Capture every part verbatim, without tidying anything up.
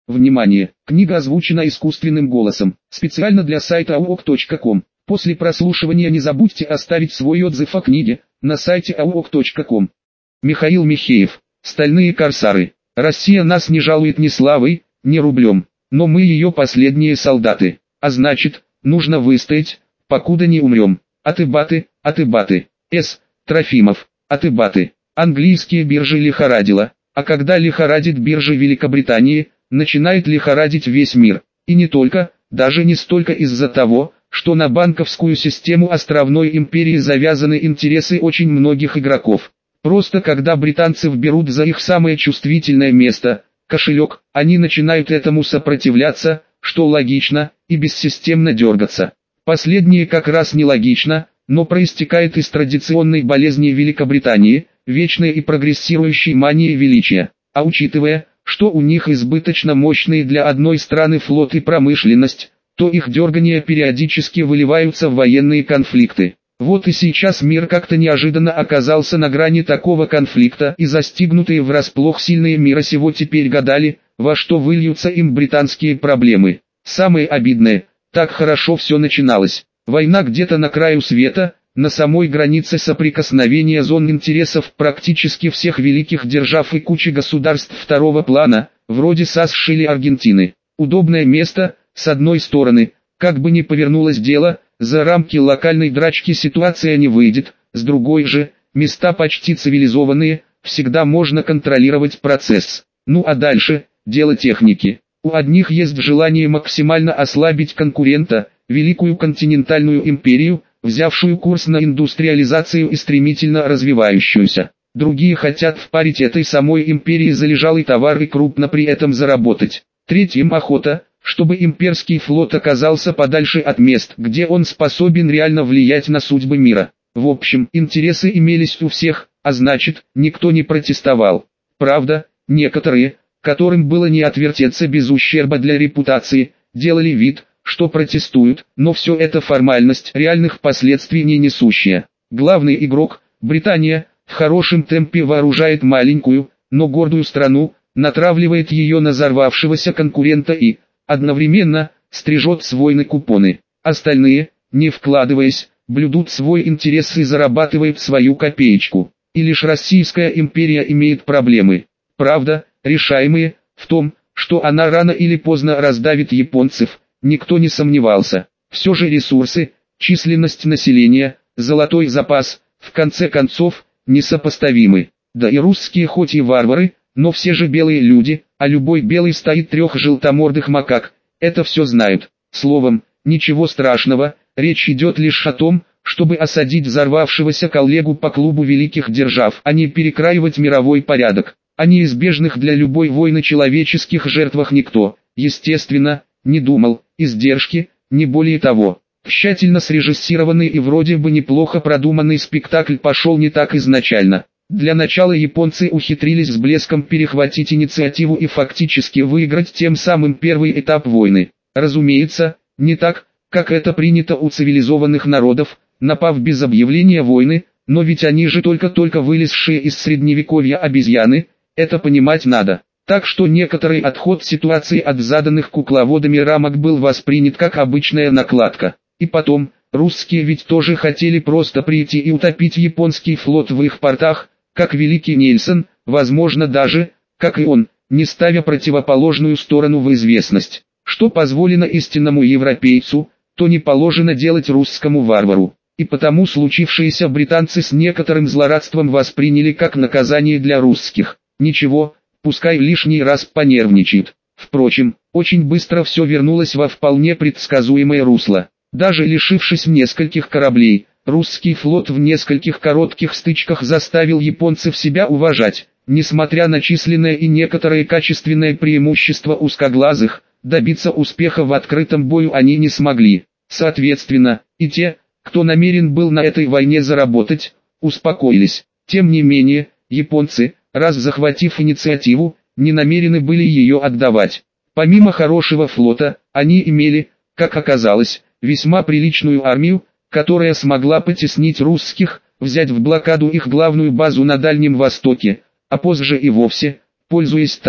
Внимание! Книга озвучена искусственным голосом, специально для сайта ауок точка ком. После прослушивания не забудьте оставить свой отзыв о книге на сайте ауок точка ком. Михаил Михеев. Стальные корсары. Россия нас не жалует ни славой, ни рублем, но мы ее последние солдаты. А значит, нужно выстоять, покуда не умрем. Атыбаты, атыбаты. С. Трофимов. Атыбаты. Английские биржи лихорадило, а когда лихорадит биржи Великобритании, начинает лихорадить весь мир. И не только, даже не столько из-за того, что на банковскую систему островной империи завязаны интересы очень многих игроков. Просто когда британцев берут за их самое чувствительное место, кошелек, они начинают этому сопротивляться, что логично, и бессистемно дергаться. Последнее как раз нелогично, но проистекает из традиционной болезни Великобритании, вечной и прогрессирующей мании величия. А учитывая, что у них избыточно мощные для одной страны флот и промышленность, то их дергания периодически выливаются в военные конфликты. Вот и сейчас мир как-то неожиданно оказался на грани такого конфликта, и застигнутые врасплох сильные мира сего теперь гадали, во что выльются им британские проблемы. Самое обидное, так хорошо все начиналось. Война где-то на краю света, на самой границе соприкосновения зон интересов практически всех великих держав и кучи государств второго плана, вроде США или Аргентины. Удобное место, с одной стороны, как бы ни повернулось дело, за рамки локальной драчки ситуация не выйдет, с другой же, места почти цивилизованные, всегда можно контролировать процесс. Ну а дальше, дело техники. У одних есть желание максимально ослабить конкурента, великую континентальную империю, взявшую курс на индустриализацию и стремительно развивающуюся. Другие хотят впарить этой самой империи залежалый товар и крупно при этом заработать. Третьим охота, чтобы имперский флот оказался подальше от мест, где он способен реально влиять на судьбы мира. В общем, интересы имелись у всех, а значит, никто не протестовал. Правда, некоторые, которым было не отвертеться без ущерба для репутации, делали вид, что протестуют, но все это формальность, реальных последствий не несущая. Главный игрок, Британия, в хорошем темпе вооружает маленькую, но гордую страну, натравливает ее на взорвавшегося конкурента и, одновременно, стрижет с войны купоны. Остальные, не вкладываясь, блюдут свой интерес и зарабатывают свою копеечку. И лишь Российская империя имеет проблемы. Правда, решаемые, в том, что она рано или поздно раздавит японцев, никто не сомневался. Все же ресурсы, численность населения, золотой запас, в конце концов, несопоставимы. Да и русские хоть и варвары, но все же белые люди, а любой белый стоит трех желтомордых макак, это все знают. Словом, ничего страшного, речь идет лишь о том, чтобы осадить взорвавшегося коллегу по клубу великих держав, а не перекраивать мировой порядок. О неизбежных для любой войны человеческих жертвах никто, естественно, не думал, издержки, не более того. Тщательно срежиссированный и вроде бы неплохо продуманный спектакль пошел не так изначально. Для начала японцы ухитрились с блеском перехватить инициативу и фактически выиграть тем самым первый этап войны. Разумеется, не так, как это принято у цивилизованных народов, напав без объявления войны, но ведь они же только-только вылезшие из средневековья обезьяны, это понимать надо. Так что некоторый отход ситуации от заданных кукловодами рамок был воспринят как обычная накладка. И потом, русские ведь тоже хотели просто прийти и утопить японский флот в их портах, как великий Нельсон, возможно даже, как и он, не ставя противоположную сторону в известность. Что позволено истинному европейцу, то не положено делать русскому варвару. И потому случившееся британцы с некоторым злорадством восприняли как наказание для русских. Ничего, пускай лишний раз понервничают. Впрочем, очень быстро все вернулось во вполне предсказуемое русло. Даже лишившись нескольких кораблей, русский флот в нескольких коротких стычках заставил японцев себя уважать. Несмотря на численное и некоторое качественное преимущество узкоглазых, добиться успеха в открытом бою они не смогли. Соответственно, и те, кто намерен был на этой войне заработать, успокоились. Тем не менее, японцы, раз захватив инициативу, не намерены были ее отдавать. Помимо хорошего флота, они имели, как оказалось, весьма приличную армию, которая смогла потеснить русских, взять в блокаду их главную базу на Дальнем Востоке, а позже и вовсе, пользуясь там,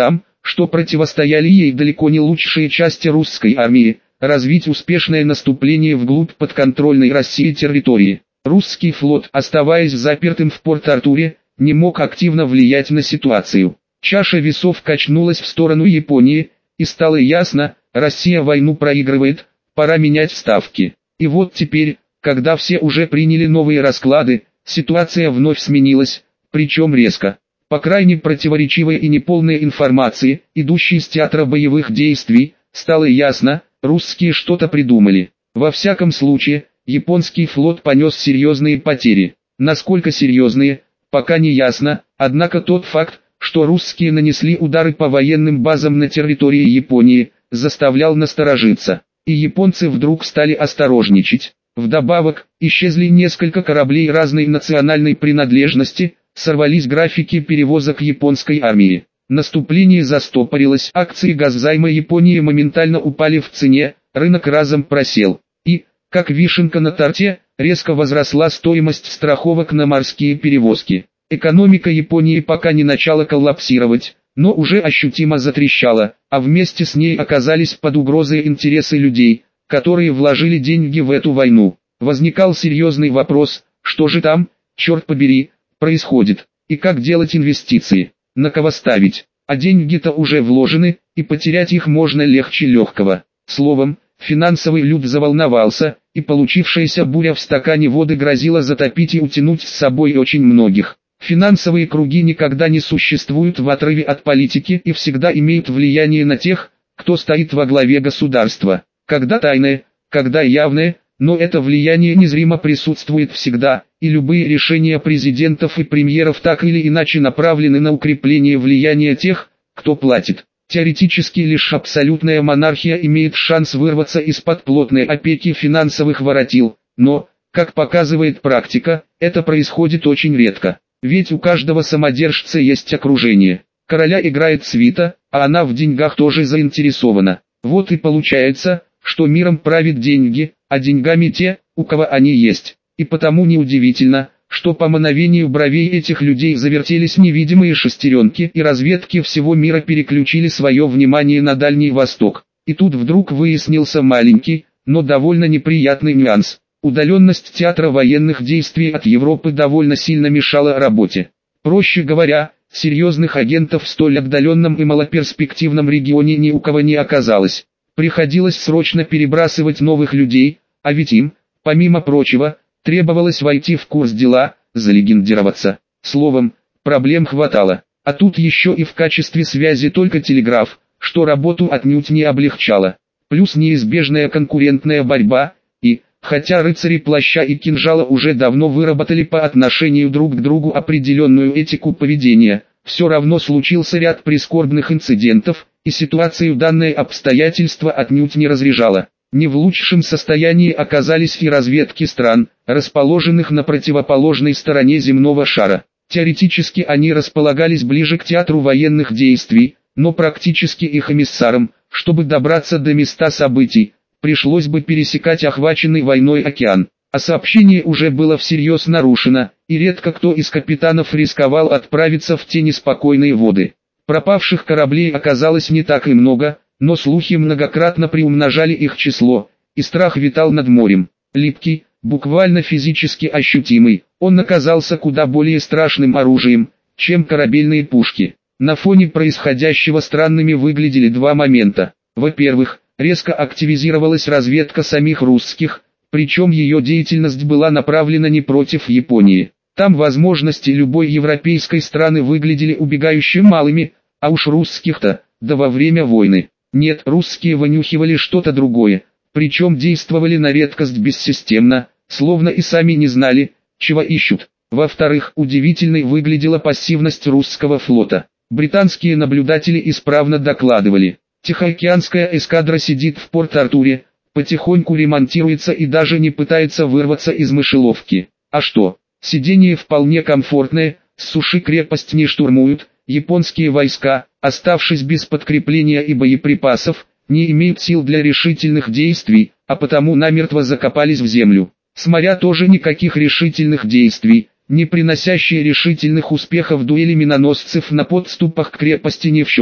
что противостояли ей далеко не лучшие части русской армии, развить успешное наступление вглубь подконтрольной России территории. Русский флот, оставаясь запертым в Порт-Артуре, не мог активно влиять на ситуацию. Чаша весов качнулась в сторону Японии, и стало ясно, Россия войну проигрывает, пора менять ставки. И вот теперь, когда все уже приняли новые расклады, ситуация вновь сменилась, причем резко. По крайне противоречивой и неполной информации, идущей из театра боевых действий, стало ясно, русские что-то придумали. Во всяком случае, японский флот понес серьезные потери. Насколько серьезные, пока не ясно, однако тот факт, что русские нанесли удары по военным базам на территории Японии, заставлял насторожиться. И японцы вдруг стали осторожничать. Вдобавок, исчезли несколько кораблей разной национальной принадлежности, сорвались графики перевозок японской армии. Наступление застопорилось, акции газзайма Японии моментально упали в цене, рынок разом просел. И, как вишенка на торте, резко возросла стоимость страховок на морские перевозки. Экономика Японии пока не начала коллапсировать, но уже ощутимо затрещала, а вместе с ней оказались под угрозой интересы людей, которые вложили деньги в эту войну. Возникал серьезный вопрос, что же там, черт побери, происходит, и как делать инвестиции, на кого ставить, а деньги-то уже вложены, и потерять их можно легче легкого. Словом, финансовый люд заволновался, и получившаяся буря в стакане воды грозила затопить и утянуть с собой очень многих. Финансовые круги никогда не существуют в отрыве от политики и всегда имеют влияние на тех, кто стоит во главе государства. Когда тайное, когда явное, но это влияние незримо присутствует всегда, и любые решения президентов и премьеров так или иначе направлены на укрепление влияния тех, кто платит. Теоретически лишь абсолютная монархия имеет шанс вырваться из-под плотной опеки финансовых воротил, но, как показывает практика, это происходит очень редко. Ведь у каждого самодержца есть окружение. Короля играет свита, а она в деньгах тоже заинтересована. Вот и получается, что миром правит деньги, а деньгами те, у кого они есть. И потому неудивительно, что по мановению бровей этих людей завертелись невидимые шестеренки и разведки всего мира переключили свое внимание на Дальний Восток. И тут вдруг выяснился маленький, но довольно неприятный нюанс. Удаленность театра военных действий от Европы довольно сильно мешала работе. Проще говоря, серьезных агентов в столь отдаленном и малоперспективном регионе ни у кого не оказалось. Приходилось срочно перебрасывать новых людей, а ведь им, помимо прочего, требовалось войти в курс дела, залегендироваться. Словом, проблем хватало. А тут еще и в качестве связи только телеграф, что работу отнюдь не облегчало. Плюс неизбежная конкурентная борьба, и, хотя рыцари плаща и кинжала уже давно выработали по отношению друг к другу определенную этику поведения, все равно случился ряд прискорбных инцидентов, и ситуацию данное обстоятельство отнюдь не разряжало. Не в лучшем состоянии оказались и разведки стран, расположенных на противоположной стороне земного шара. Теоретически они располагались ближе к театру военных действий, но практически их эмиссарам, чтобы добраться до места событий, пришлось бы пересекать охваченный войной океан. А сообщение уже было всерьез нарушено, и редко кто из капитанов рисковал отправиться в те неспокойные воды. Пропавших кораблей оказалось не так и много, но слухи многократно приумножали их число, и страх витал над морем. Липкий, буквально физически ощутимый, он оказался куда более страшным оружием, чем корабельные пушки. На фоне происходящего странными выглядели два момента. Во-первых, резко активизировалась разведка самих русских, причем ее деятельность была направлена не против Японии. Там возможности любой европейской страны выглядели убегающими малыми, а уж русских-то, да во время войны. Нет, русские вынюхивали что-то другое, причем действовали на редкость бессистемно, словно и сами не знали, чего ищут. Во-вторых, удивительной выглядела пассивность русского флота. Британские наблюдатели исправно докладывали. Тихоокеанская эскадра сидит в Порт-Артуре, потихоньку ремонтируется и даже не пытается вырваться из мышеловки. А что? Сидение вполне комфортное, с суши крепость не штурмуют, японские войска, оставшись без подкрепления и боеприпасов, не имеют сил для решительных действий, а потому намертво закопались в землю. С моря тоже никаких решительных действий, не приносящие решительных успехов дуэли миноносцев на подступах к крепости не в счет.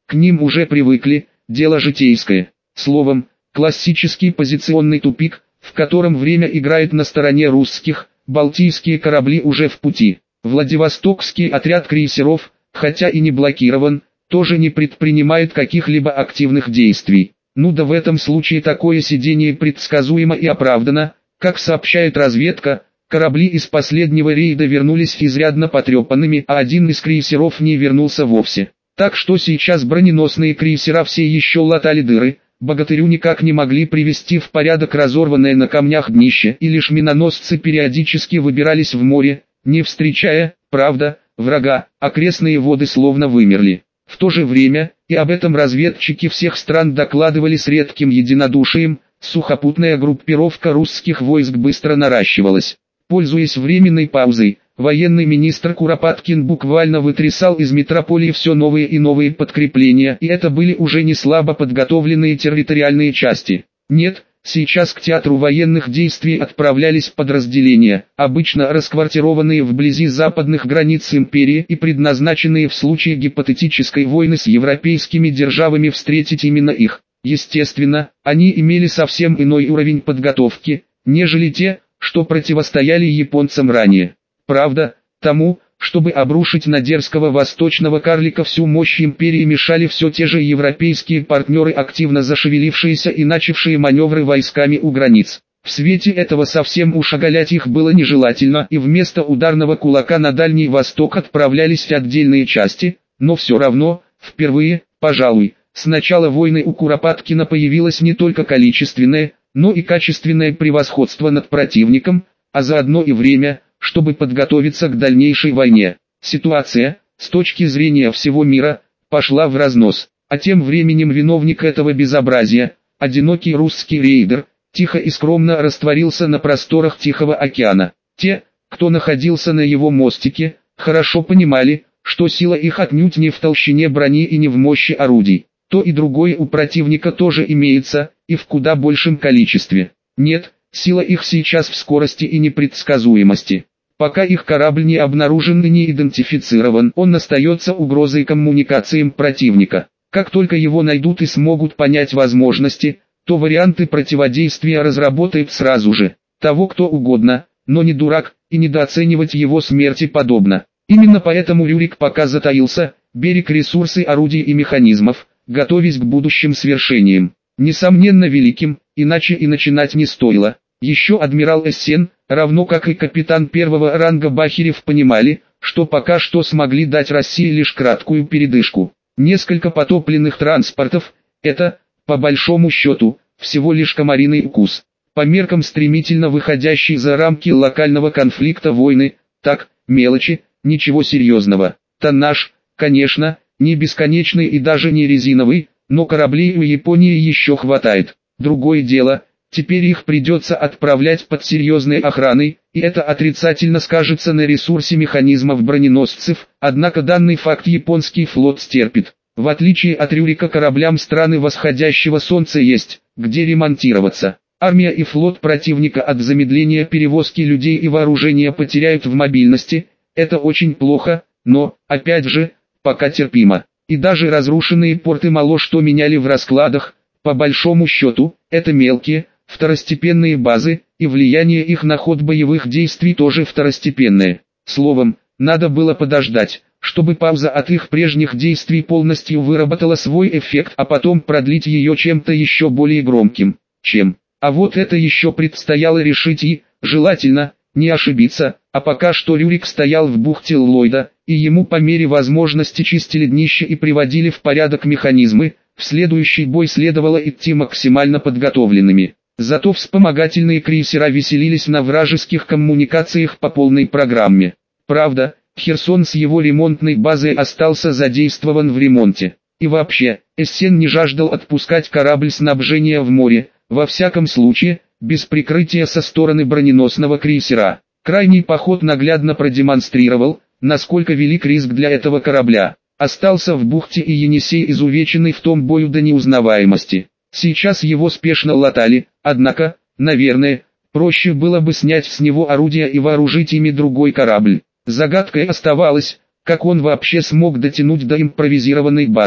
к ним уже привыкли, дело житейское. Словом, классический позиционный тупик, в котором время играет на стороне русских, балтийские корабли уже в пути. Владивостокский отряд крейсеров, хотя и не блокирован, тоже не предпринимает каких-либо активных действий. Ну да в этом случае такое сидение предсказуемо и оправдано, как сообщает разведка, корабли из последнего рейда вернулись изрядно потрепанными, а один из крейсеров не вернулся вовсе. Так что сейчас броненосные крейсера все еще латали дыры, богатырю никак не могли привести в порядок разорванное на камнях днище, и лишь миноносцы периодически выбирались в море, не встречая, правда, врага, окрестные воды словно вымерли. В то же время, и об этом разведчики всех стран докладывали с редким единодушием, сухопутная группировка русских войск быстро наращивалась. Пользуясь временной паузой, военный министр Куропаткин буквально вытрясал из метрополии все новые и новые подкрепления, и это были уже не слабо подготовленные территориальные части. Нет, сейчас к театру военных действий отправлялись подразделения, обычно расквартированные вблизи западных границ империи и предназначенные в случае гипотетической войны с европейскими державами встретить именно их. Естественно, они имели совсем иной уровень подготовки, нежели те, что противостояли японцам ранее. Правда, тому, чтобы обрушить на дерзкого восточного карлика всю мощь империи, мешали все те же европейские партнеры, активно зашевелившиеся и начавшие маневры войсками у границ. В свете этого совсем уж оголять их было нежелательно, и вместо ударного кулака на Дальний Восток отправлялись отдельные части, но все равно, впервые, пожалуй, с начала войны у Куропаткина появилось не только количественное, но и качественное превосходство над противником, а заодно и время, чтобы подготовиться к дальнейшей войне. Ситуация, с точки зрения всего мира, пошла в разнос, а тем временем виновник этого безобразия, одинокий русский рейдер, тихо и скромно растворился на просторах Тихого океана. Те, кто находился на его мостике, хорошо понимали, что сила их отнюдь не в толщине брони и не в мощи орудий. То и другое у противника тоже имеется, и в куда большем количестве. Нет, сила их сейчас в скорости и непредсказуемости. Пока их корабль не обнаружен и не идентифицирован, он остается угрозой коммуникациям противника. Как только его найдут и смогут понять возможности, то варианты противодействия разработают сразу же. Того кто угодно, но не дурак, и недооценивать его смерти подобно. Именно поэтому Рюрик пока затаился, берег ресурсы орудий и механизмов, готовясь к будущим свершениям. Несомненно великим, иначе и начинать не стоило. Еще адмирал Эссен, равно как и капитан первого ранга Бахерев, понимали, что пока что смогли дать России лишь краткую передышку. Несколько потопленных транспортов – это, по большому счету, всего лишь комариный укус. По меркам стремительно выходящей за рамки локального конфликта войны, так, мелочи, ничего серьезного. Тоннаж, конечно, не бесконечный и даже не резиновый, но кораблей у Японии еще хватает. Другое дело, теперь их придется отправлять под серьезной охраной, и это отрицательно скажется на ресурсе механизмов броненосцев, однако данный факт японский флот стерпит. В отличие от Рюрика, кораблям страны восходящего солнца есть, где ремонтироваться. Армия и флот противника от замедления перевозки людей и вооружения потеряют в мобильности, это очень плохо, но, опять же, пока терпимо. И даже разрушенные порты мало что меняли в раскладах, по большому счету, это мелкие, второстепенные базы, и влияние их на ход боевых действий тоже второстепенное. Словом, надо было подождать, чтобы пауза от их прежних действий полностью выработала свой эффект, а потом продлить ее чем-то еще более громким, чем. А вот это еще предстояло решить и, желательно, не ошибиться, а пока что Рюрик стоял в бухте Ллойда, и ему по мере возможности чистили днище и приводили в порядок механизмы, в следующий бой следовало идти максимально подготовленными. Зато вспомогательные крейсера веселились на вражеских коммуникациях по полной программе. Правда, Херсон с его ремонтной базой остался задействован в ремонте. И вообще, Эссен не жаждал отпускать корабль снабжения в море, во всяком случае, без прикрытия со стороны броненосного крейсера. Крайний поход наглядно продемонстрировал, насколько велик риск для этого корабля. Остался в бухте и Енисей, изувеченный в том бою до неузнаваемости. Сейчас его спешно латали, однако, наверное, проще было бы снять с него орудия и вооружить ими другой корабль. Загадкой оставалось, как он вообще смог дотянуть до импровизированной базы.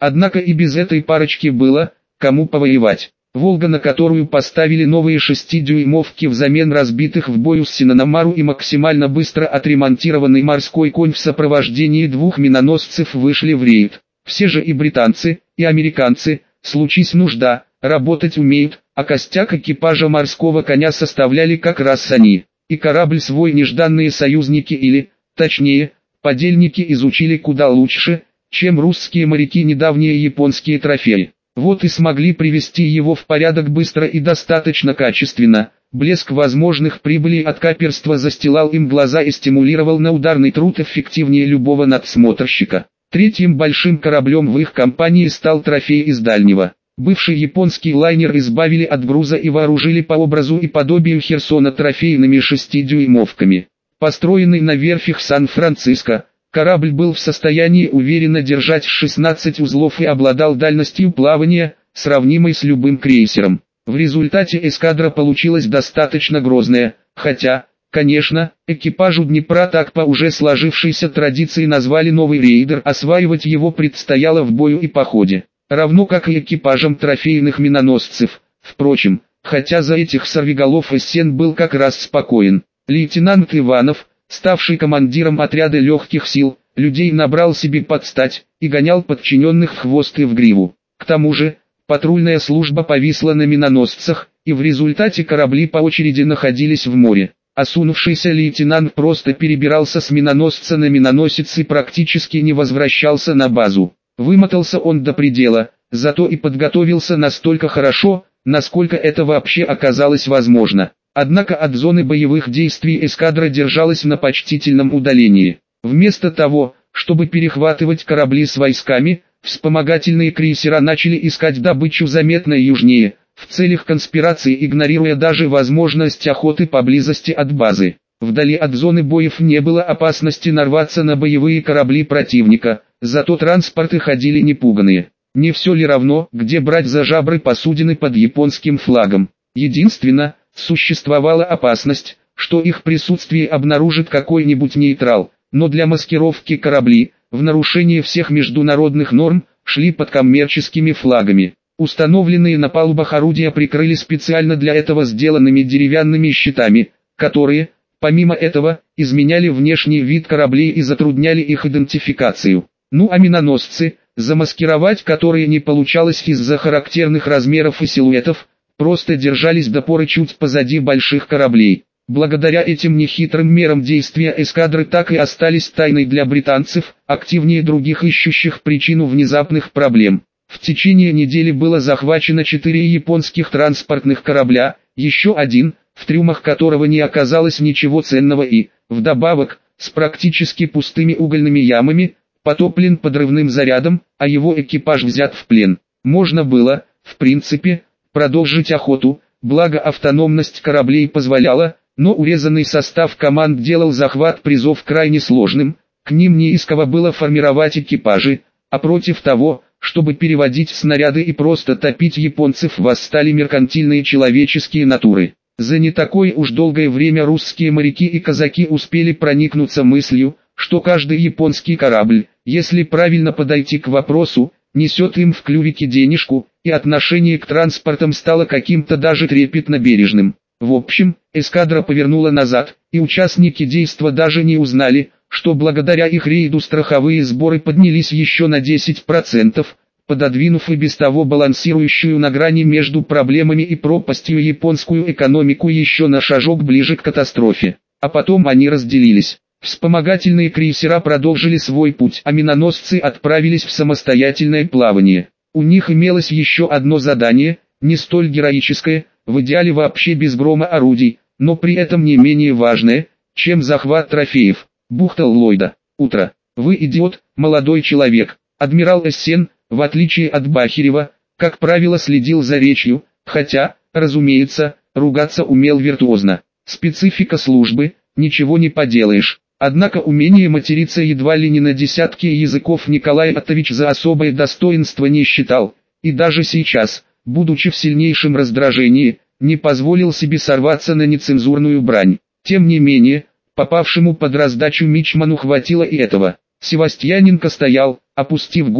Однако и без этой парочки было, кому повоевать. «Волга», на которую поставили новые шестидюймовки взамен разбитых в бою Синанамару, и максимально быстро отремонтированный «Морской конь» в сопровождении двух миноносцев вышли в рейд. Все же и британцы, и американцы, случись нужда, работать умеют, а костяк экипажа «Морского коня» составляли как раз они. И корабль свой нежданные союзники или, точнее, подельники изучили куда лучше, чем русские моряки недавние японские трофеи. Вот и смогли привести его в порядок быстро и достаточно качественно. Блеск возможных прибылей от каперства застилал им глаза и стимулировал на ударный труд эффективнее любого надсмотрщика. Третьим большим кораблем в их компании стал трофей из дальнего. Бывший японский лайнер избавили от груза и вооружили по образу и подобию Херсона трофейными шестидюймовками. Построенный на верфях Сан-Франциско, корабль был в состоянии уверенно держать шестнадцать узлов и обладал дальностью плавания, сравнимой с любым крейсером. В результате эскадра получилась достаточно грозная, хотя, конечно, экипажу Днепра так по уже сложившейся традиции назвали новый рейдер, осваивать его предстояло в бою и походе. Равно как и экипажам трофейных миноносцев. Впрочем, хотя за этих сорвиголов Эссен был как раз спокоен. Лейтенант Иванов, ставший командиром отряда легких сил, людей набрал себе под стать и гонял подчиненных в хвост и в гриву. К тому же, патрульная служба повисла на миноносцах, и в результате корабли по очереди находились в море. Осунувшийся лейтенант просто перебирался с миноносца на миноносец и практически не возвращался на базу. Вымотался он до предела, зато и подготовился настолько хорошо, насколько это вообще оказалось возможно. Однако от зоны боевых действий эскадра держалась на почтительном удалении. Вместо того, чтобы перехватывать корабли с войсками, вспомогательные крейсера начали искать добычу заметно южнее, в целях конспирации игнорируя даже возможность охоты поблизости от базы. Вдали от зоны боев не было опасности нарваться на боевые корабли противника, зато транспорты ходили непуганные. Не все ли равно, где брать за жабры посудины под японским флагом? Единственно, существовала опасность, что их присутствие обнаружит какой-нибудь нейтрал, но для маскировки корабли, в нарушение всех международных норм, шли под коммерческими флагами. Установленные на палубах орудия прикрыли специально для этого сделанными деревянными щитами, которые, помимо этого, изменяли внешний вид кораблей и затрудняли их идентификацию. Ну а миноносцы, замаскировать которые не получалось из-за характерных размеров и силуэтов, просто держались до поры чуть позади больших кораблей. Благодаря этим нехитрым мерам действия эскадры так и остались тайной для британцев, активнее других ищущих причину внезапных проблем. В течение недели было захвачено четыре японских транспортных корабля, еще один, в трюмах которого не оказалось ничего ценного и, вдобавок, с практически пустыми угольными ямами, потоплен подрывным зарядом, а его экипаж взят в плен. Можно было, в принципе, продолжить охоту, благо автономность кораблей позволяла, но урезанный состав команд делал захват призов крайне сложным, к ним не из кого было формировать экипажи, а против того, чтобы переводить снаряды и просто топить японцев, восстали меркантильные человеческие натуры. За не такое уж долгое время русские моряки и казаки успели проникнуться мыслью, что каждый японский корабль, если правильно подойти к вопросу, несет им в клювике денежку, и отношение к транспортам стало каким-то даже трепетно бережным. В общем, эскадра повернула назад, и участники действа даже не узнали, что благодаря их рейду страховые сборы поднялись еще на десять процентов, пододвинув и без того балансирующую на грани между проблемами и пропастью японскую экономику еще на шажок ближе к катастрофе. А потом они разделились. Вспомогательные крейсера продолжили свой путь, а миноносцы отправились в самостоятельное плавание. У них имелось еще одно задание, не столь героическое, в идеале вообще без грома орудий, но при этом не менее важное, чем захват трофеев. Бухта Ллойда. Утро. Вы идиот, молодой человек. Адмирал Эссен, в отличие от Бахирева, как правило следил за речью, хотя, разумеется, ругаться умел виртуозно. Специфика службы, ничего не поделаешь. Однако умение материться едва ли не на десятки языков Николай Оттович за особое достоинство не считал, и даже сейчас, будучи в сильнейшем раздражении, не позволил себе сорваться на нецензурную брань. Тем не менее, попавшему под раздачу мичману хватило и этого. Севастьяненко стоял, опустив голову,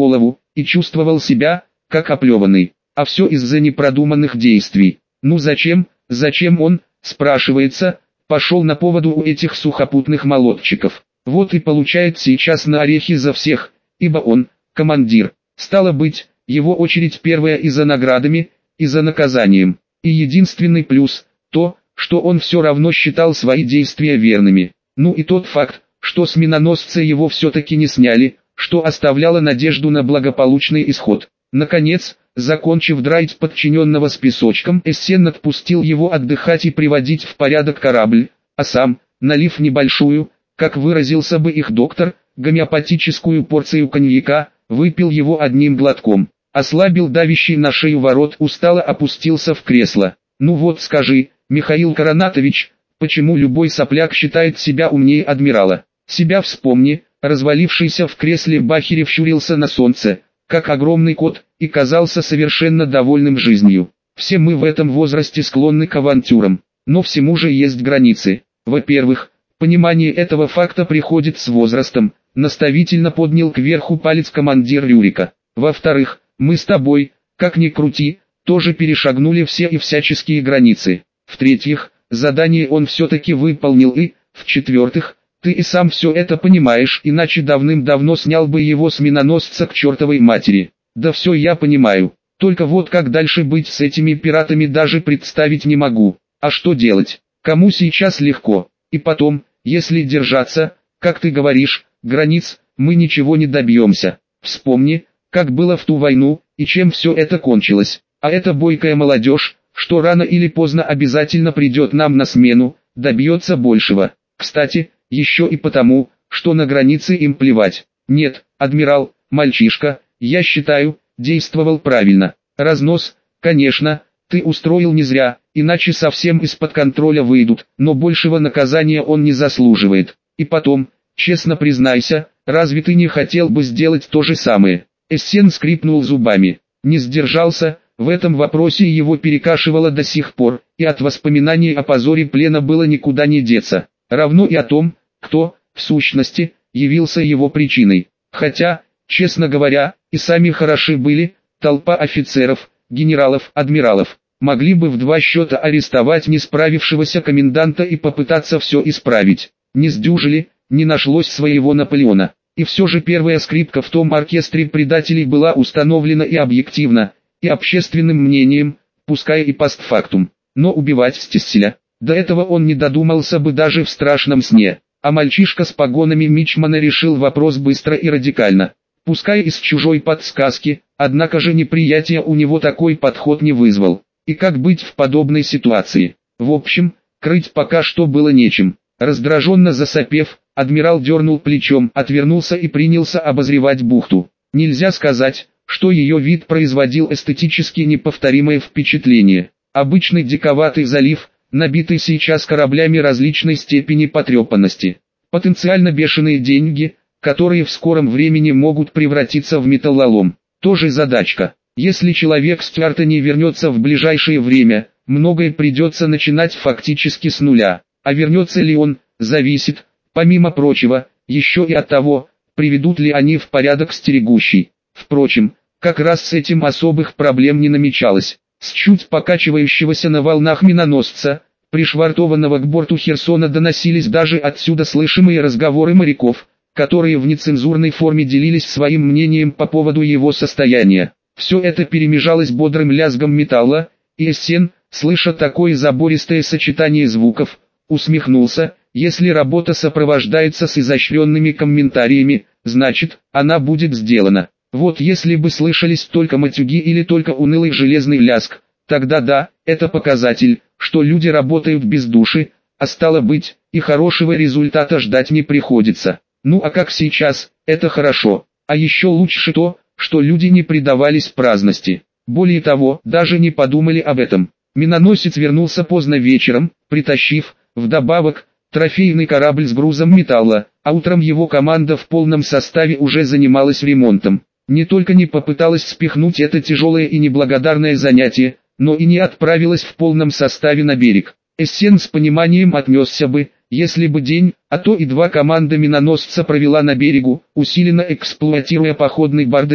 и чувствовал себя, как оплеванный. А все из-за непродуманных действий. Ну зачем, зачем он, спрашивается, пошел на поводу у этих сухопутных молодчиков. Вот и получает сейчас на орехи за всех, ибо он, командир. Стало быть, его очередь первая и за наградами, и за наказанием. И единственный плюс, то, что он все равно считал свои действия верными. Ну и тот факт, что с миноносца его все-таки не сняли, что оставляло надежду на благополучный исход. Наконец, закончив драть подчиненного с песочком, Эссен отпустил его отдыхать и приводить в порядок корабль, а сам, налив небольшую, как выразился бы их доктор, гомеопатическую порцию коньяка, выпил его одним глотком, ослабил давящий на шею ворот, устало опустился в кресло. Ну вот скажи, Михаил Коронатович, почему любой сопляк считает себя умнее адмирала? Себя вспомни. Развалившийся в кресле Бахерев щурился на солнце, как огромный кот, и казался совершенно довольным жизнью. Все мы в этом возрасте склонны к авантюрам, но всему же есть границы. Во-первых, понимание этого факта приходит с возрастом, наставительно поднял кверху палец командир Рюрика. Во-вторых, мы с тобой, как ни крути, тоже перешагнули все и всяческие границы. В-третьих, задание он все-таки выполнил и, в-четвертых, ты и сам все это понимаешь, иначе давным-давно снял бы его с миноносца к чертовой матери. Да все я понимаю, только вот как дальше быть с этими пиратами даже представить не могу. А что делать? Кому сейчас легко? И потом, если держаться, как ты говоришь, границ, мы ничего не добьемся. Вспомни, как было в ту войну, и чем все это кончилось. А эта бойкая молодежь, что рано или поздно обязательно придет нам на смену, добьется большего. Кстати, еще и потому, что на границе им плевать. Нет, адмирал, мальчишка, я считаю, действовал правильно. Разнос, конечно, ты устроил не зря, иначе совсем из-под контроля выйдут, но большего наказания он не заслуживает. И потом, честно признайся, разве ты не хотел бы сделать то же самое? Эссен скрипнул зубами, не сдержался, в этом вопросе его перекашивало до сих пор, и от воспоминаний о позоре плена было никуда не деться. Равно и о том, кто, в сущности, явился его причиной. Хотя, честно говоря, и сами хороши были, толпа офицеров, генералов, адмиралов. Могли бы в два счета арестовать не справившегося коменданта и попытаться все исправить. Не сдюжили, не нашлось своего Наполеона. И все же первая скрипка в том оркестре предателей была установлена и объективно, и общественным мнением, пускай и постфактум. Но убивать Стесселя, до этого он не додумался бы даже в страшном сне. А мальчишка с погонами мичмана решил вопрос быстро и радикально. Пускай из чужой подсказки, однако же неприятие у него такой подход не вызвал. И как быть в подобной ситуации? В общем, крыть пока что было нечем. Раздраженно засопев, адмирал дернул плечом, отвернулся и принялся обозревать бухту. Нельзя сказать, что ее вид производил эстетически неповторимое впечатление. Обычный диковатый залив, набитый сейчас кораблями различной степени потрепанности. Потенциально бешеные деньги, которые в скором времени могут превратиться в металлолом. Тоже задачка. Если человек с старта не вернется в ближайшее время, многое придется начинать фактически с нуля. А вернется ли он, зависит, помимо прочего, еще и от того, приведут ли они в порядок стерегущий. Впрочем, как раз с этим особых проблем не намечалось. С чуть покачивающегося на волнах миноносца, пришвартованного к борту Херсона, доносились даже отсюда слышимые разговоры моряков, которые в нецензурной форме делились своим мнением по поводу его состояния. Все это перемежалось бодрым лязгом металла, и Эссен, слыша такое забористое сочетание звуков, усмехнулся. Если работа сопровождается с изощренными комментариями, значит, она будет сделана. Вот если бы слышались только матюги или только унылый железный лязг, тогда да, это показатель, что люди работают без души, а стало быть, и хорошего результата ждать не приходится. Ну а как сейчас, это хорошо. А еще лучше то, что люди не предавались праздности. Более того, даже не подумали об этом. Миноносец вернулся поздно вечером, притащив, вдобавок, трофейный корабль с грузом металла, а утром его команда в полном составе уже занималась ремонтом. Не только не попыталась спихнуть это тяжелое и неблагодарное занятие, но и не отправилась в полном составе на берег. Эссен с пониманием отнесся бы, если бы день, а то и два команда миноносца провела на берегу, усиленно эксплуатируя походный бордель,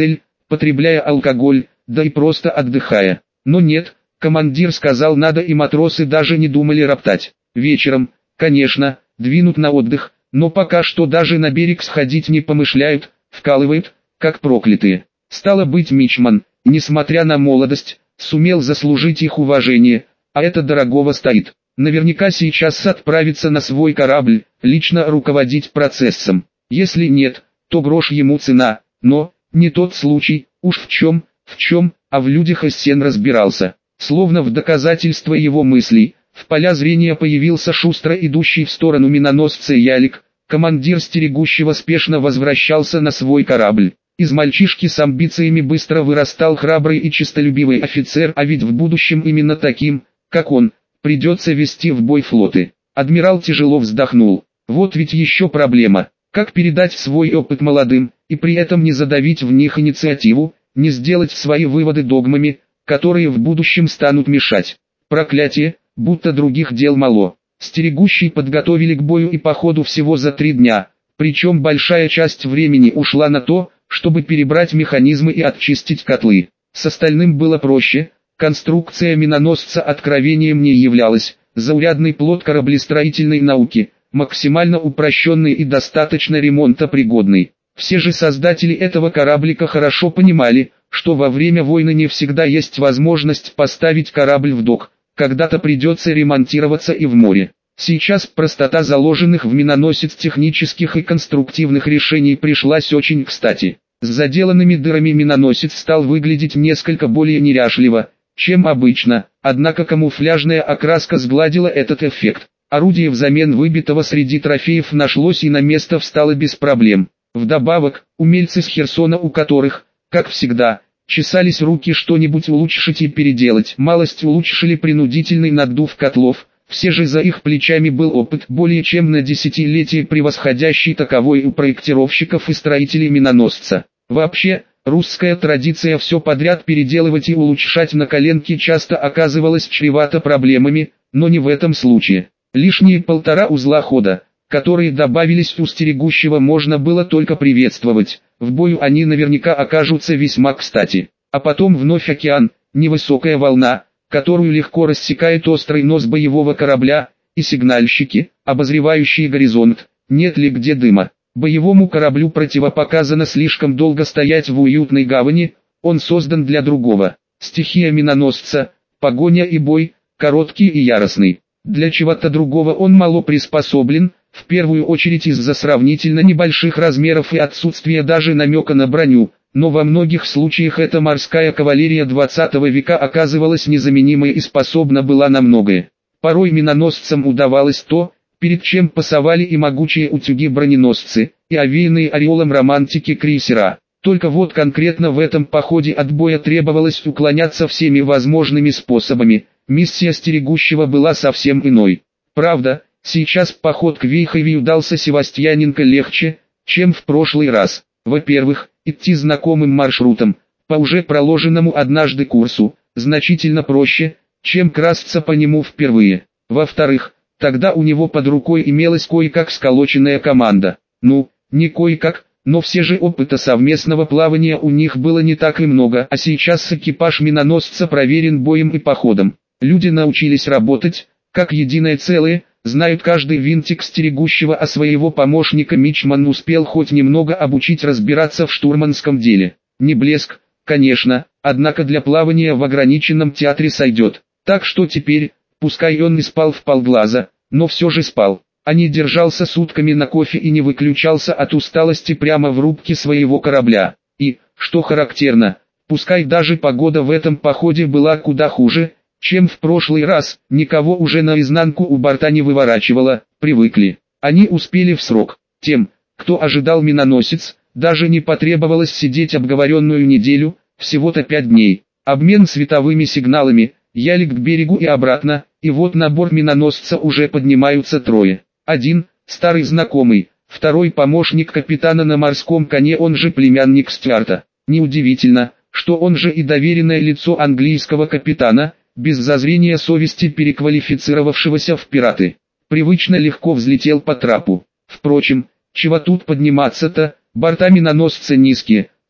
потребляя алкоголь, да и просто отдыхая. Но нет, командир сказал надо, и матросы даже не думали роптать. Вечером, конечно, двинут на отдых, но пока что даже на берег сходить не помышляют, вкалывают, как проклятые. Стало быть, мичман, несмотря на молодость, сумел заслужить их уважение, а это дорогого стоит. Наверняка сейчас отправится на свой корабль, лично руководить процессом. Если нет, то грош ему цена, но, не тот случай, уж в чем, в чем, а в людях Эссен разбирался. Словно в доказательство его мыслей, в поля зрения появился шустро идущий в сторону миноносца ялик. Командир стерегущего спешно возвращался на свой корабль. Из мальчишки с амбициями быстро вырастал храбрый и честолюбивый офицер, а ведь в будущем именно таким, как он, придется вести в бой флоты. Адмирал тяжело вздохнул. Вот ведь еще проблема. Как передать свой опыт молодым, и при этом не задавить в них инициативу, не сделать свои выводы догмами, которые в будущем станут мешать. Проклятие, будто других дел мало. Стерегущий подготовили к бою и походу всего за три дня, причем большая часть времени ушла на то, чтобы перебрать механизмы и очистить котлы. С остальным было проще, конструкция миноносца откровением не являлась, заурядный плод кораблестроительной науки, максимально упрощенный и достаточно ремонтопригодный. Все же создатели этого кораблика хорошо понимали, что во время войны не всегда есть возможность поставить корабль в док, когда-то придется ремонтироваться и в море. Сейчас простота заложенных в миноносец технических и конструктивных решений пришлась очень кстати. С заделанными дырами миноносец стал выглядеть несколько более неряшливо, чем обычно, однако камуфляжная окраска сгладила этот эффект. Орудие взамен выбитого среди трофеев нашлось и на место встало без проблем. Вдобавок, умельцы с Херсона, у которых, как всегда, чесались руки что-нибудь улучшить и переделать, малость улучшили принудительный наддув котлов. Все же за их плечами был опыт более чем на десятилетие превосходящий таковой у проектировщиков и строителей миноносца. Вообще, русская традиция все подряд переделывать и улучшать на коленке часто оказывалась чревата проблемами, но не в этом случае. Лишние полтора узла хода, которые добавились у стерегущего, можно было только приветствовать. В бою они наверняка окажутся весьма кстати. А потом вновь океан, невысокая волна, которую легко рассекает острый нос боевого корабля, и сигнальщики, обозревающие горизонт, нет ли где дыма. Боевому кораблю противопоказано слишком долго стоять в уютной гавани, он создан для другого. Стихия миноносца, погоня и бой, короткий и яростный. Для чего-то другого он мало приспособлен, в первую очередь из-за сравнительно небольших размеров и отсутствия даже намека на броню. Но во многих случаях эта морская кавалерия двадцатого века оказывалась незаменимой и способна была на многое. Порой миноносцам удавалось то, перед чем пасовали и могучие утюги-броненосцы, и овеянные ореолом романтики крейсера. Только вот конкретно в этом походе от боя требовалось уклоняться всеми возможными способами, миссия стерегущего была совсем иной. Правда, сейчас поход к Вейхове удался Севастьяненко легче, чем в прошлый раз. Во-первых, идти знакомым маршрутом, по уже проложенному однажды курсу, значительно проще, чем красться по нему впервые. Во-вторых, тогда у него под рукой имелась кое-как сколоченная команда. Ну, не кое-как, но все же опыта совместного плавания у них было не так и много, а сейчас экипаж миноносца проверен боем и походом. Люди научились работать, как единое целое, знают каждый винтик стерегущего, а своего помощника мичман успел хоть немного обучить разбираться в штурманском деле. Не блеск, конечно, однако для плавания в ограниченном театре сойдет. Так что теперь, пускай он и спал вполглаза, но все же спал, а не держался сутками на кофе и не выключался от усталости прямо в рубке своего корабля. И, что характерно, пускай даже погода в этом походе была куда хуже, чем в прошлый раз, никого уже наизнанку у борта не выворачивало, привыкли. Они успели в срок. Тем, кто ожидал миноносец, даже не потребовалось сидеть обговоренную неделю, всего-то пять дней. Обмен световыми сигналами, ялик к берегу и обратно, и вот на борт миноносца уже поднимаются трое. Один, старый знакомый, второй помощник капитана на морском коне, он же племянник Стюарта. Неудивительно, что он же и доверенное лицо английского капитана, без зазрения совести переквалифицировавшегося в пираты. Привычно легко взлетел по трапу. Впрочем, чего тут подниматься-то, борта миноносца низкие,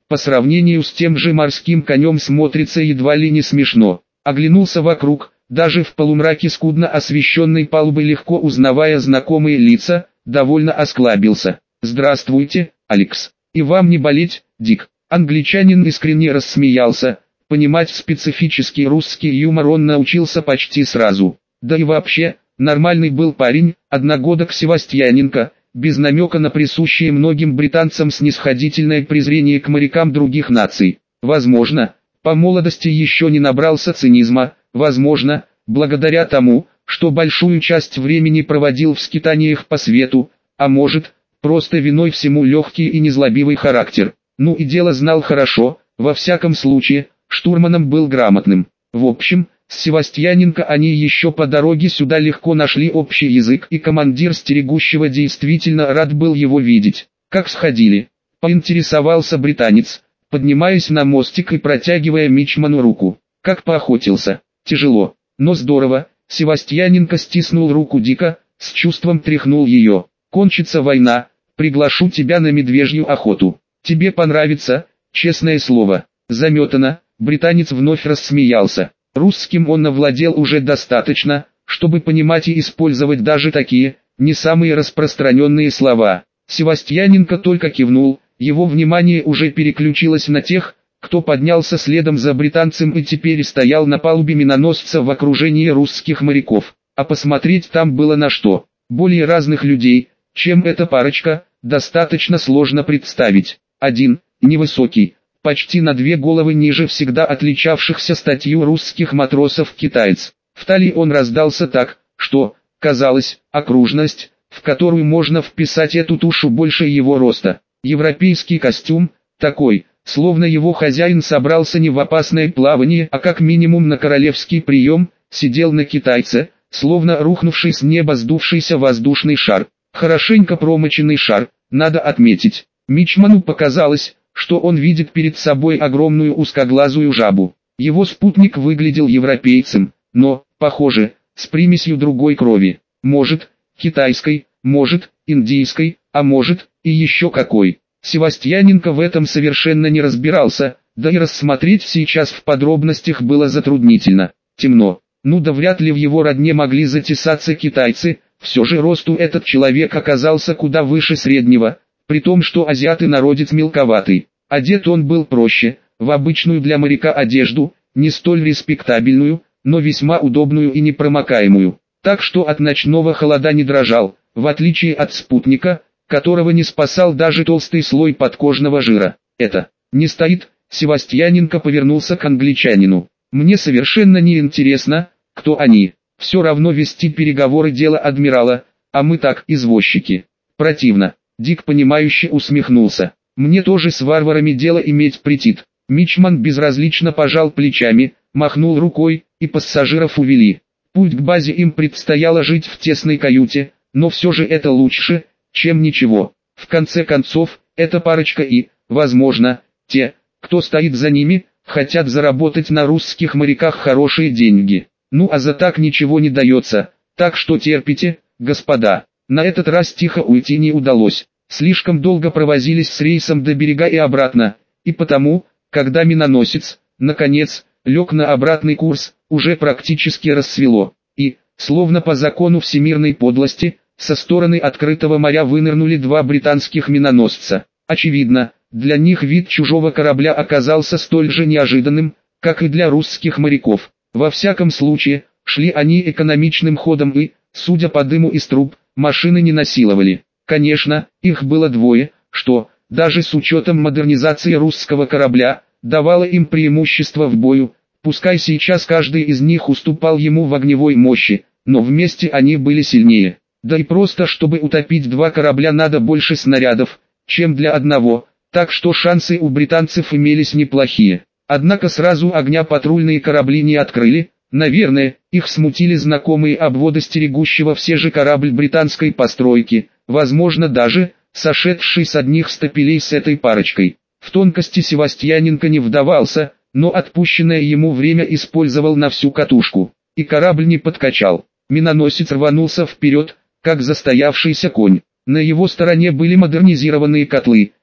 по сравнению с тем же морским конем смотрится едва ли не смешно. Оглянулся вокруг, даже в полумраке скудно освещенной палубы легко узнавая знакомые лица, довольно осклабился. «Здравствуйте, Алекс. И вам не болеть, Дик». Англичанин искренне рассмеялся. Понимать специфический русский юмор он научился почти сразу. Да и вообще, нормальный был парень, одногодок Севастьяненко, без намека на присущее многим британцам снисходительное презрение к морякам других наций. Возможно, по молодости еще не набрался цинизма, возможно, благодаря тому, что большую часть времени проводил в скитаниях по свету, а может, просто виной всему легкий и незлобивый характер. Ну и дело знал хорошо, во всяком случае, штурманом был грамотным. В общем, с Севастьяненко они еще по дороге сюда легко нашли общий язык, и командир стерегущего действительно рад был его видеть. «Как сходили?» — поинтересовался британец, поднимаясь на мостик и протягивая мичману руку. «Как поохотился?» «Тяжело, но здорово». Севастьяненко стиснул руку Дика, с чувством тряхнул ее. «Кончится война, приглашу тебя на медвежью охоту. Тебе понравится, честное слово». «Заметано», — британец вновь рассмеялся. Русским он овладел уже достаточно, чтобы понимать и использовать даже такие, не самые распространенные слова. Севастьяненко только кивнул, его внимание уже переключилось на тех, кто поднялся следом за британцем и теперь стоял на палубе миноносца в окружении русских моряков. А посмотреть там было на что. Более разных людей, чем эта парочка, достаточно сложно представить. Один, невысокий, почти на две головы ниже всегда отличавшихся статью русских матросов-китаец. В талии он раздался так, что, казалось, окружность, в которую можно вписать эту тушу больше его роста. Европейский костюм, такой, словно его хозяин собрался не в опасное плавание, а как минимум на королевский прием, сидел на китайце, словно рухнувший с неба сдувшийся воздушный шар. Хорошенько промоченный шар, надо отметить. Мичману показалось, что он видит перед собой огромную узкоглазую жабу. Его спутник выглядел европейцем, но, похоже, с примесью другой крови. Может, китайской, может, индийской, а может, и еще какой. Севастьяненко в этом совершенно не разбирался, да и рассмотреть сейчас в подробностях было затруднительно. Темно. Ну да вряд ли в его родне могли затесаться китайцы, все же росту этот человек оказался куда выше среднего, при том что азиаты народец мелковатый. Одет он был проще, в обычную для моряка одежду, не столь респектабельную, но весьма удобную и непромокаемую. Так что от ночного холода не дрожал, в отличие от спутника, которого не спасал даже толстый слой подкожного жира. «Это не стоит», — Севастьяненко повернулся к англичанину. «Мне совершенно не интересно, кто они. Все равно вести переговоры дело адмирала, а мы так, извозчики. Противно». Дик понимающе усмехнулся. «Мне тоже с варварами дело иметь претит». Мичман безразлично пожал плечами, махнул рукой, и пассажиров увели. Путь к базе им предстояло жить в тесной каюте, но все же это лучше, чем ничего. В конце концов, эта парочка и, возможно, те, кто стоит за ними, хотят заработать на русских моряках хорошие деньги. Ну а за так ничего не дается, так что терпите, господа. На этот раз тихо уйти не удалось. Слишком долго провозились с рейсом до берега и обратно, и потому, когда миноносец, наконец, лег на обратный курс, уже практически рассвело, и, словно по закону всемирной подлости, со стороны открытого моря вынырнули два британских миноносца. Очевидно, для них вид чужого корабля оказался столь же неожиданным, как и для русских моряков. Во всяком случае, шли они экономичным ходом и, судя по дыму из труб, машины не насиловали. Конечно, их было двое, что, даже с учетом модернизации русского корабля, давало им преимущество в бою, пускай сейчас каждый из них уступал ему в огневой мощи, но вместе они были сильнее. Да и просто чтобы утопить два корабля надо больше снарядов, чем для одного, так что шансы у британцев имелись неплохие. Однако сразу огня патрульные корабли не открыли, наверное, их смутили знакомые обводы стерегущего все же корабль британской постройки, возможно даже, сошедший с одних стапелей с этой парочкой. В тонкости Севастьяненко не вдавался, но отпущенное ему время использовал на всю катушку, и корабль не подкачал. Миноносец рванулся вперед, как застоявшийся конь. На его стороне были модернизированные котлы,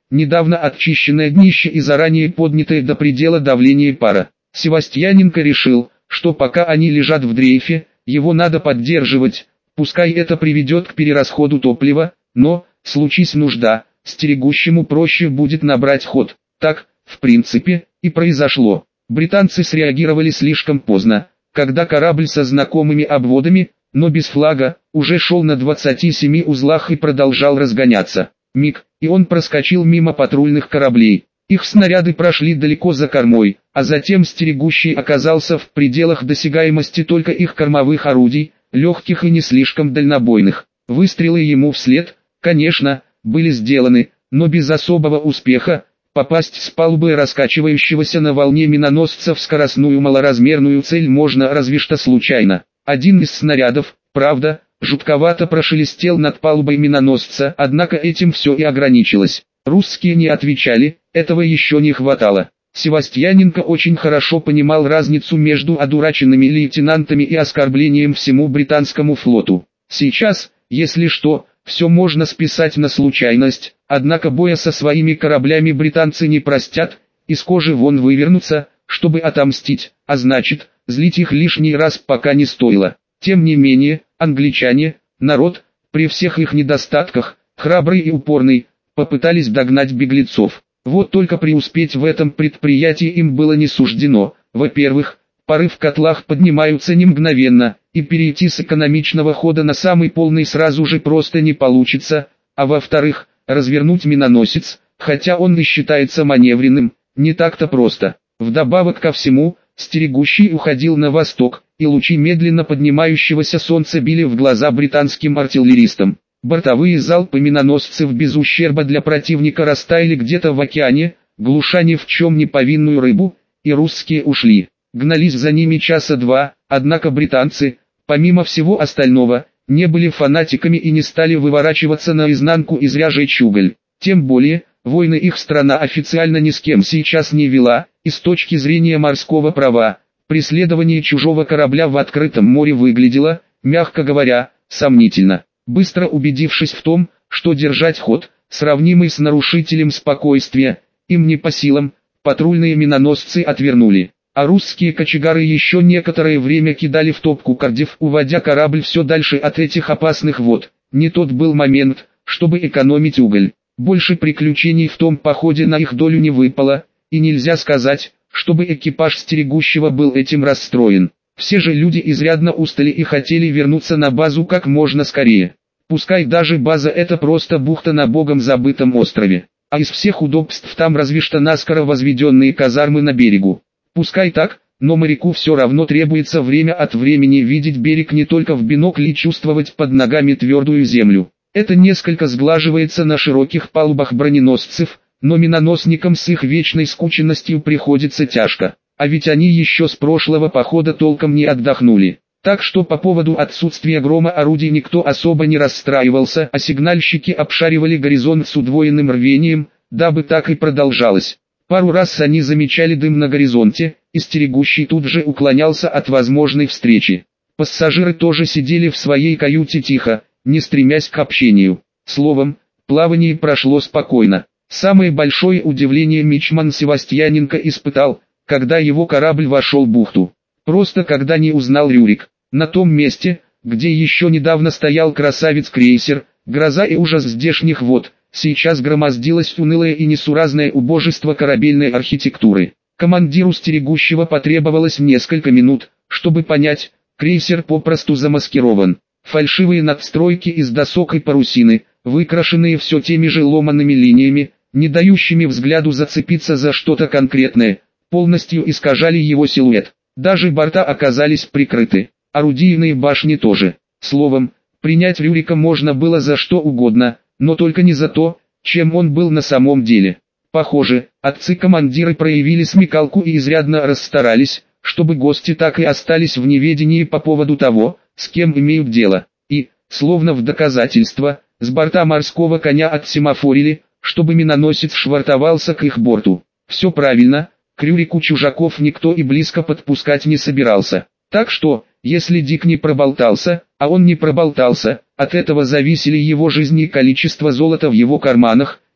недавно очищенное днище и заранее поднятое до предела давление пара. Севастьяненко решил, что пока они лежат в дрейфе, его надо поддерживать, пускай это приведет к перерасходу топлива, но, случись нужда, стерегущему проще будет набрать ход. Так, в принципе, и произошло. Британцы среагировали слишком поздно, когда корабль со знакомыми обводами, но без флага, уже шел на двадцати семи узлах и продолжал разгоняться. Миг, и он проскочил мимо патрульных кораблей. Их снаряды прошли далеко за кормой, а затем стерегущий оказался в пределах досягаемости только их кормовых орудий, легких и не слишком дальнобойных. Выстрелы ему вслед, конечно, были сделаны, но без особого успеха. Попасть с палубы раскачивающегося на волне миноносца в скоростную малоразмерную цель можно разве что случайно. Один из снарядов, правда, жутковато прошелестел над палубой миноносца, однако этим все и ограничилось. Русские не отвечали, этого еще не хватало. Севастьяненко очень хорошо понимал разницу между одураченными лейтенантами и оскорблением всему британскому флоту. Сейчас, если что, все можно списать на случайность, однако боя со своими кораблями британцы не простят, из кожи вон вывернутся, чтобы отомстить, а значит, злить их лишний раз пока не стоило. Тем не менее, англичане, народ, при всех их недостатках, храбрый и упорный, попытались догнать беглецов. Вот только преуспеть в этом предприятии им было не суждено. Во-первых, пары в котлах поднимаются не мгновенно, и перейти с экономичного хода на самый полный сразу же просто не получится, а во-вторых, развернуть миноносец, хотя он и считается маневренным, не так-то просто. Вдобавок ко всему, стерегущий уходил на восток, и лучи медленно поднимающегося солнца били в глаза британским артиллеристам. Бортовые залпы миноносцев без ущерба для противника растаяли где-то в океане, глуша ни в чем не повинную рыбу, и русские ушли. Гнались за ними часа два, однако британцы, помимо всего остального, не были фанатиками и не стали выворачиваться наизнанку и зря жечь уголь. Тем более, войны их страна официально ни с кем сейчас не вела, и с точки зрения морского права, преследование чужого корабля в открытом море выглядело, мягко говоря, сомнительно. Быстро убедившись в том, что держать ход, сравнимый с нарушителем спокойствия, им не по силам, патрульные миноносцы отвернули. А русские кочегары еще некоторое время кидали в топку Кардифф, уводя корабль все дальше от этих опасных вод. Не тот был момент, чтобы экономить уголь. Больше приключений в том походе на их долю не выпало, и нельзя сказать, чтобы экипаж стерегущего был этим расстроен. Все же люди изрядно устали и хотели вернуться на базу как можно скорее. Пускай даже база это просто бухта на богом забытом острове, а из всех удобств там разве что наскоро возведенные казармы на берегу. Пускай так, но моряку все равно требуется время от времени видеть берег не только в бинокль и чувствовать под ногами твердую землю. Это несколько сглаживается на широких палубах броненосцев, но миноносникам с их вечной скученностью приходится тяжко. А ведь они еще с прошлого похода толком не отдохнули. Так что по поводу отсутствия грома орудий никто особо не расстраивался, а сигнальщики обшаривали горизонт с удвоенным рвением, дабы так и продолжалось. Пару раз они замечали дым на горизонте, и стерегущий тут же уклонялся от возможной встречи. Пассажиры тоже сидели в своей каюте тихо, не стремясь к общению. Словом, плавание прошло спокойно. Самое большое удивление мичман Севастьяненко испытал, когда его корабль вошел в бухту. Просто когда не узнал Рюрик. На том месте, где еще недавно стоял красавец-крейсер, гроза и ужас здешних вод, сейчас громоздилось унылое и несуразное убожество корабельной архитектуры. Командиру стерегущего потребовалось несколько минут, чтобы понять, крейсер попросту замаскирован. Фальшивые надстройки из досок и парусины, выкрашенные все теми же ломаными линиями, не дающими взгляду зацепиться за что-то конкретное, полностью искажали его силуэт. Даже борта оказались прикрыты, орудийные башни тоже. Словом, принять Рюрика можно было за что угодно, но только не за то, чем он был на самом деле. Похоже, отцы-командиры проявили смекалку и изрядно расстарались, чтобы гости так и остались в неведении по поводу того, с кем имеют дело. И, словно в доказательство, с борта морского коня отсемафорили, чтобы миноносец швартовался к их борту. Все правильно. К Рюрику чужаков никто и близко подпускать не собирался. Так что, если Дик не проболтался, а он не проболтался, от этого зависели его жизни и количество золота в его карманах,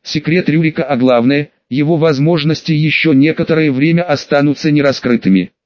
секрет Рюрика, а главное, его возможности еще некоторое время останутся нераскрытыми.